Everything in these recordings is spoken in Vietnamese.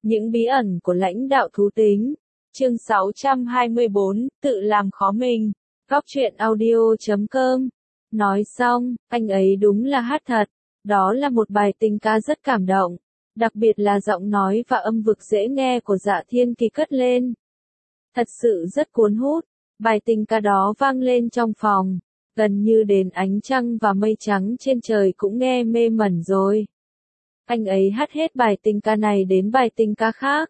Những bí ẩn của lãnh đạo thú tính. Chương 624, tự làm khó mình. Góc truyện audio.com. Nói xong, anh ấy đúng là hát thật. Đó là một bài tình ca rất cảm động. Đặc biệt là giọng nói và âm vực dễ nghe của Dạ Thiên Kỳ cất lên. Thật sự rất cuốn hút. Bài tình ca đó vang lên trong phòng. Gần như đến ánh trăng và mây trắng trên trời cũng nghe mê mẩn rồi. Anh ấy hát hết bài tình ca này đến bài tình ca khác.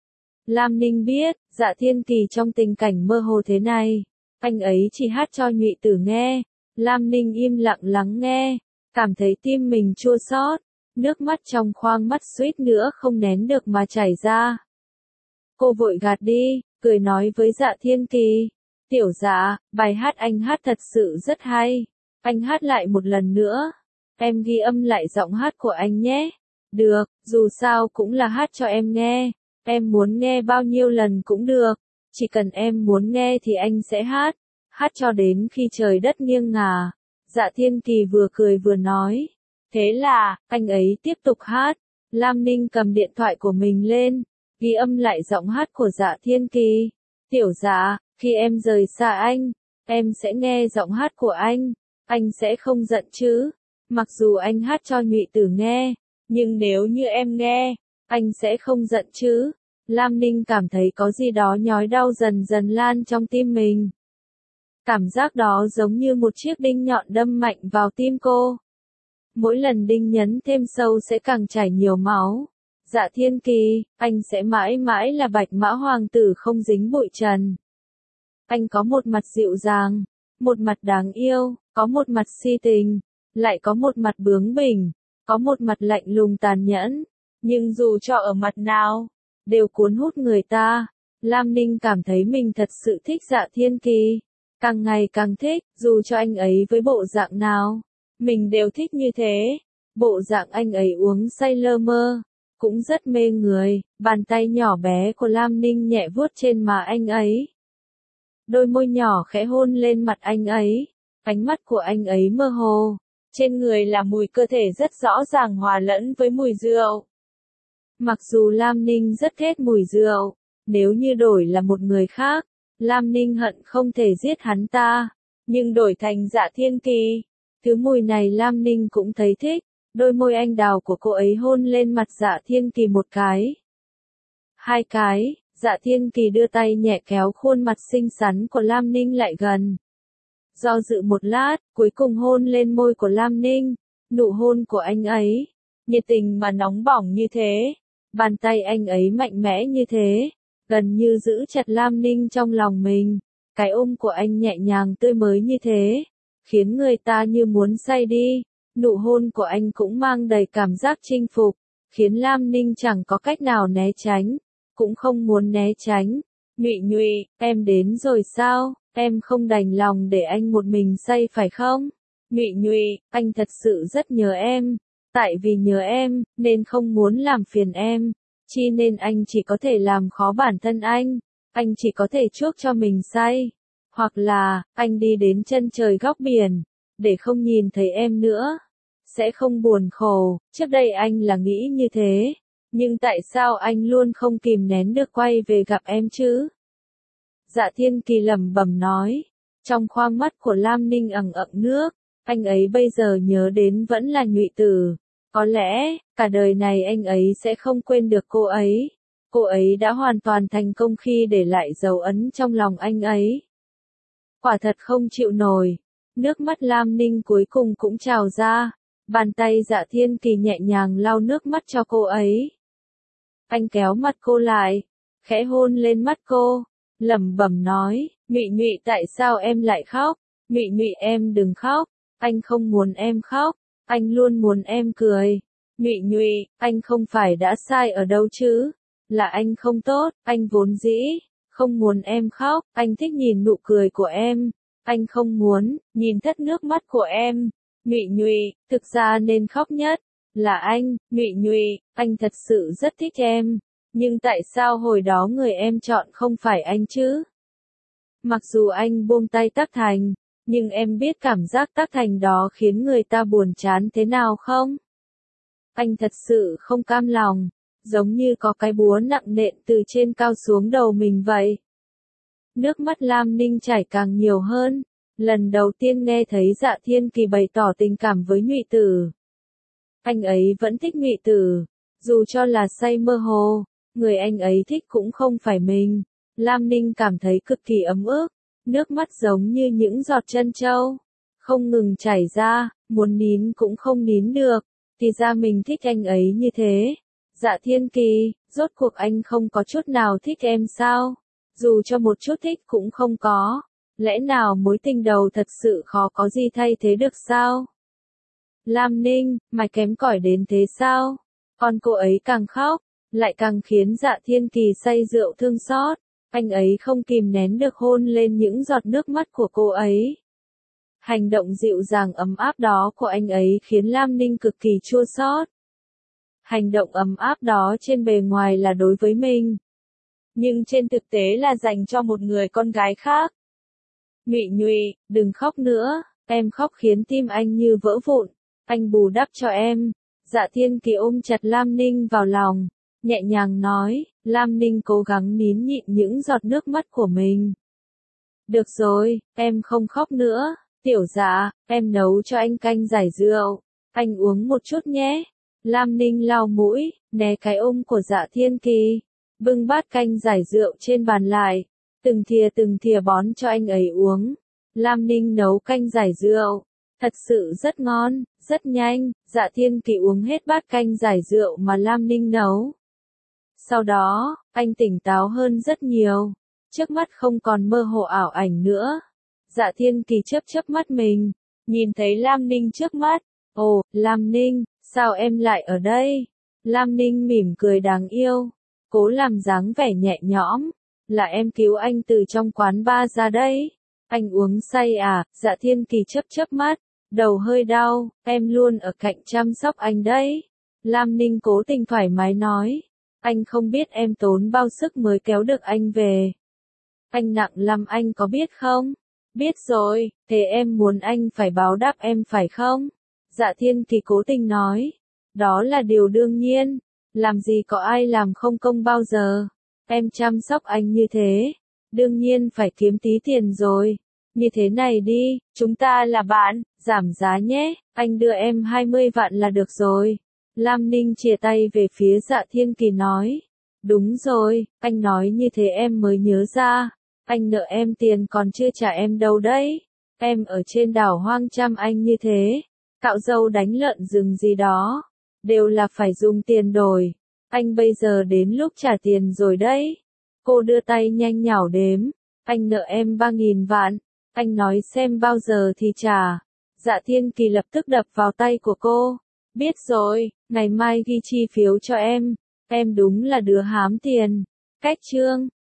Lam Ninh biết, Dạ Thiên Kỳ trong tình cảnh mơ hồ thế này, anh ấy chỉ hát cho Nhụy Tử nghe. Lam Ninh im lặng lắng nghe, cảm thấy tim mình chua xót, nước mắt trong khoang mắt suýt nữa không nén được mà chảy ra. Cô vội gạt đi, cười nói với Dạ Thiên Kỳ, tiểu Dạ, bài hát anh hát thật sự rất hay, anh hát lại một lần nữa, em ghi âm lại giọng hát của anh nhé. Được, dù sao cũng là hát cho em nghe, em muốn nghe bao nhiêu lần cũng được, chỉ cần em muốn nghe thì anh sẽ hát cho đến khi trời đất nghiêng ngả. Dạ Thiên Kỳ vừa cười vừa nói. Thế là, anh ấy tiếp tục hát. Lam Ninh cầm điện thoại của mình lên, ghi âm lại giọng hát của Dạ Thiên Kỳ. Tiểu Dạ, khi em rời xa anh, em sẽ nghe giọng hát của anh sẽ không giận chứ? Mặc dù anh hát cho Nhụy Tử nghe, nhưng nếu như em nghe, anh sẽ không giận chứ? Lam Ninh cảm thấy có gì đó nhói đau dần dần lan trong tim mình. Cảm giác đó giống như một chiếc đinh nhọn đâm mạnh vào tim cô. Mỗi lần đinh nhấn thêm sâu sẽ càng chảy nhiều máu. Dạ Thiên Kỳ, anh sẽ mãi mãi là Bạch Mã Hoàng tử không dính bụi trần. Anh có một mặt dịu dàng, một mặt đáng yêu, có một mặt si tình, lại có một mặt bướng bỉnh, có một mặt lạnh lùng tàn nhẫn. Nhưng dù cho ở mặt nào, đều cuốn hút người ta. Lam Ninh cảm thấy mình thật sự thích Dạ Thiên Kỳ. Càng ngày càng thích, dù cho anh ấy với bộ dạng nào, mình đều thích như thế. Bộ dạng anh ấy uống say lơ mơ, cũng rất mê người. Bàn tay nhỏ bé của Lam Ninh nhẹ vuốt trên má anh ấy. Đôi môi nhỏ khẽ hôn lên mặt anh ấy. Ánh mắt của anh ấy mơ hồ. Trên người là mùi cơ thể rất rõ ràng hòa lẫn với mùi rượu. Mặc dù Lam Ninh rất ghét mùi rượu, nếu như đổi là một người khác, Lam Ninh hận không thể giết hắn ta, nhưng đổi thành Dạ Thiên Kỳ, thứ mùi này Lam Ninh cũng thấy thích. Đôi môi anh đào của cô ấy hôn lên mặt Dạ Thiên Kỳ một cái, hai cái. Dạ Thiên Kỳ đưa tay nhẹ kéo khuôn mặt xinh xắn của Lam Ninh lại gần. Do dự một lát, cuối cùng hôn lên môi của Lam Ninh. Nụ hôn của anh ấy, nhiệt tình mà nóng bỏng như thế. Bàn tay anh ấy mạnh mẽ như thế, gần như giữ chặt Lam Ninh trong lòng mình. Cái ôm của anh nhẹ nhàng tươi mới như thế, khiến người ta như muốn say đi. Nụ hôn của anh cũng mang đầy cảm giác chinh phục, khiến Lam Ninh chẳng có cách nào né tránh, cũng không muốn né tránh. Nhụy Nhụy, em đến rồi sao? Em không đành lòng để anh một mình say phải không? Nhụy Nhụy, anh thật sự rất nhớ em. Tại vì nhớ em, nên không muốn làm phiền em. Chi nên anh chỉ có thể làm khó bản thân anh chỉ có thể chuốc cho mình say. Hoặc là, anh đi đến chân trời góc biển, để không nhìn thấy em nữa. Sẽ không buồn khổ, trước đây anh là nghĩ như thế. Nhưng tại sao anh luôn không kìm nén được quay về gặp em chứ? Dạ Thiên Kỳ lẩm bẩm nói. Trong khoang mắt của Lam Ninh ẩn ẩn nước, anh ấy bây giờ nhớ đến vẫn là Nhụy Tử. Có lẽ, cả đời này anh ấy sẽ không quên được cô ấy. Cô ấy đã hoàn toàn thành công khi để lại dấu ấn trong lòng anh ấy. Quả thật không chịu nổi. Nước mắt Lam Ninh cuối cùng cũng trào ra. Bàn tay Dạ Thiên Kỳ nhẹ nhàng lau nước mắt cho cô ấy. Anh kéo mặt cô lại, khẽ hôn lên mắt cô, lẩm bẩm nói, Nhụy Nhụy tại sao em lại khóc? Nhụy Nhụy em đừng khóc, anh không muốn em khóc, anh luôn muốn em cười. Nhụy Nhụy, anh không phải đã sai ở đâu chứ? Là anh không tốt, anh vốn dĩ không muốn em khóc, anh thích nhìn nụ cười của em, anh không muốn nhìn thất nước mắt của em. Nhụy Nhụy, thực ra nên khóc nhất là anh. Nhụy Nhụy, anh thật sự rất thích em, nhưng tại sao hồi đó người em chọn không phải anh chứ? Mặc dù anh buông tay Tắc Thành, nhưng em biết cảm giác Tắc Thành đó khiến người ta buồn chán thế nào không? Anh thật sự không cam lòng. giống như có cái búa nặng nện từ trên cao xuống đầu mình vậy. Nước mắt Lam Ninh chảy càng nhiều hơn, lần đầu tiên nghe thấy Dạ Thiên Kỳ bày tỏ tình cảm với Nhụy Tử. Anh ấy vẫn thích Nhụy Tử, dù cho là say mơ hồ, người anh ấy thích cũng không phải mình. Lam Ninh cảm thấy cực kỳ ấm ức, nước mắt giống như những giọt trân châu, không ngừng chảy ra, muốn nín cũng không nín được, thì ra mình thích anh ấy như thế. Dạ Thiên Kỳ, rốt cuộc anh không có chút nào thích em sao? Dù cho một chút thích cũng không có. Lẽ nào mối tình đầu thật sự khó có gì thay thế được sao? Lam Ninh, mày kém cỏi đến thế sao? Còn cô ấy càng khóc, lại càng khiến Dạ Thiên Kỳ say rượu thương xót. Anh ấy không kìm nén được hôn lên những giọt nước mắt của cô ấy. Hành động dịu dàng ấm áp đó của anh ấy khiến Lam Ninh cực kỳ chua xót. Hành động ấm áp đó trên bề ngoài là đối với mình, nhưng trên thực tế là dành cho một người con gái khác. Nhụy Nhụy, đừng khóc nữa, em khóc khiến tim anh như vỡ vụn, anh bù đắp cho em. Dạ Thiên Kỳ ôm chặt Lam Ninh vào lòng, nhẹ nhàng nói. Lam Ninh cố gắng nín nhịn những giọt nước mắt của mình. Được rồi, em không khóc nữa. Tiểu Dạ, em nấu cho anh canh giải rượu, anh uống một chút nhé. Lam Ninh lau mũi, né cái ôm của Dạ Thiên Kỳ, bưng bát canh giải rượu trên bàn lại, từng thìa bón cho anh ấy uống. Lam Ninh nấu canh giải rượu, thật sự rất ngon, rất nhanh. Dạ Thiên Kỳ uống hết bát canh giải rượu mà Lam Ninh nấu. Sau đó, anh tỉnh táo hơn rất nhiều, trước mắt không còn mơ hồ ảo ảnh nữa. Dạ Thiên Kỳ chớp mắt mình, nhìn thấy Lam Ninh trước mắt. Ồ, Lam Ninh, sao em lại ở đây? Lam Ninh mỉm cười đáng yêu, cố làm dáng vẻ nhẹ nhõm. Là em cứu anh từ trong quán bar ra đấy. Anh uống say à? Dạ Thiên Kỳ chớp mắt, đầu hơi đau, em luôn ở cạnh chăm sóc anh đấy. Lam Ninh cố tình thoải mái nói. Anh không biết em tốn bao sức mới kéo được anh về. Anh nặng lắm anh có biết không? Biết rồi, thế em muốn anh phải báo đáp em phải không? Dạ Thiên Kỳ cố tình nói. Đó là điều đương nhiên, làm gì có ai làm không công bao giờ. Em chăm sóc anh như thế, đương nhiên phải kiếm tí tiền rồi. Như thế này đi, chúng ta là bạn, giảm giá nhé, anh đưa em 20 vạn là được rồi. Lam Ninh chìa tay về phía Dạ Thiên Kỳ nói. Đúng rồi, anh nói như thế em mới nhớ ra. Anh nợ em tiền còn chưa trả em đâu đấy. Em ở trên đảo hoang chăm anh như thế, cạo râu đánh lợn rừng gì đó, đều là phải dùng tiền đổi. Anh bây giờ đến lúc trả tiền rồi đấy. Cô đưa tay nhanh nhảu đếm. Anh nợ em 3.000 vạn. Anh nói xem bao giờ thì trả. Dạ Thiên Kỳ lập tức đập vào tay của cô. Biết rồi, ngày mai ghi chi phiếu cho em. Em đúng là đứa hám tiền. Cách chương